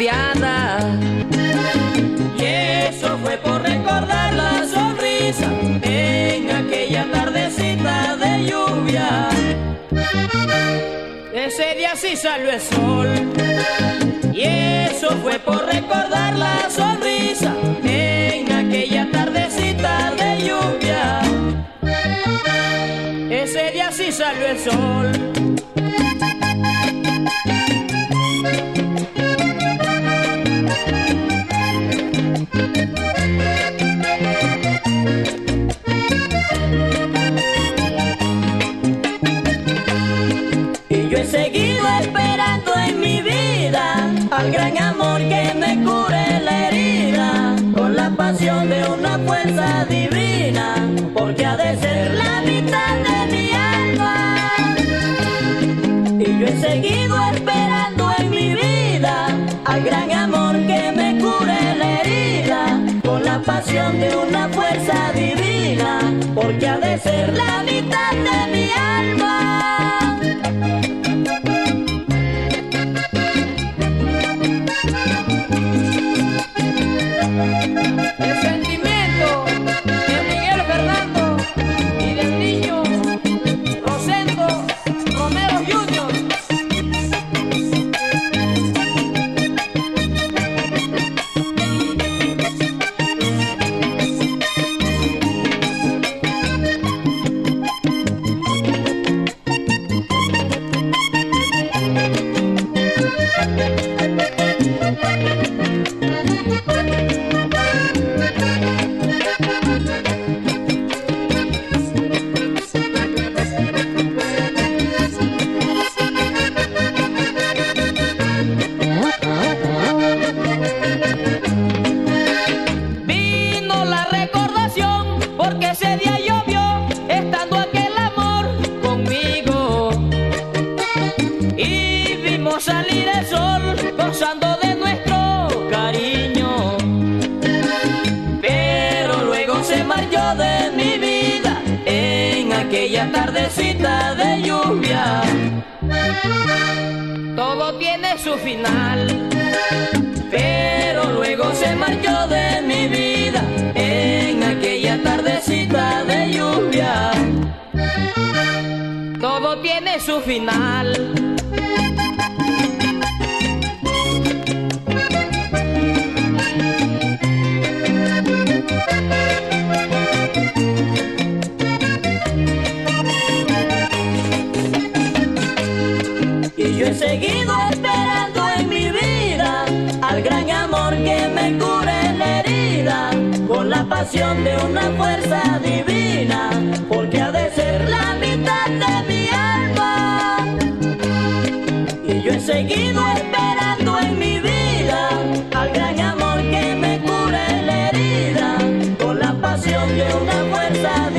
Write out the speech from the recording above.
cambiada. Y eso fue por recordar la sonrisa en aquella tardecita de lluvia. Ese día sí salió el sol. Y eso fue por recordar la sonrisa en aquella tardecita de lluvia. Ese día sí salió el sol. Y yo he seguido esperando en mi vida al gran amor que me cure la herida, con la pasión de una fuerza divina, porque ha de ser la mitad de mi alma. Y yo he seguido esperando en mi vida al gran amor que me cure la herida, con la pasión de una fuerza divina, porque ha de ser la mitad de mi alma. El sentimiento de Miguel Fernando y del niño Rosendo Romero Jr. Vino la recordación porque ese día llovió estando aquel amor conmigo, y vimos salir el sol gozando de nuestro cariño. Pero luego se marchó de mi vida en aquella tardecita de lluvia. Todo tiene su final, pero luego se marchó de mi vida en aquella tardecita de lluvia. Todo tiene su final. Y yo he seguido esperando en mi vida al gran amor que me cure la herida, con la pasión de una fuerza divina, porque ha de ser la mitad de mi alma. Y yo he seguido esperando en mi vida al gran amor que me cure la herida, con la pasión de una fuerza divina,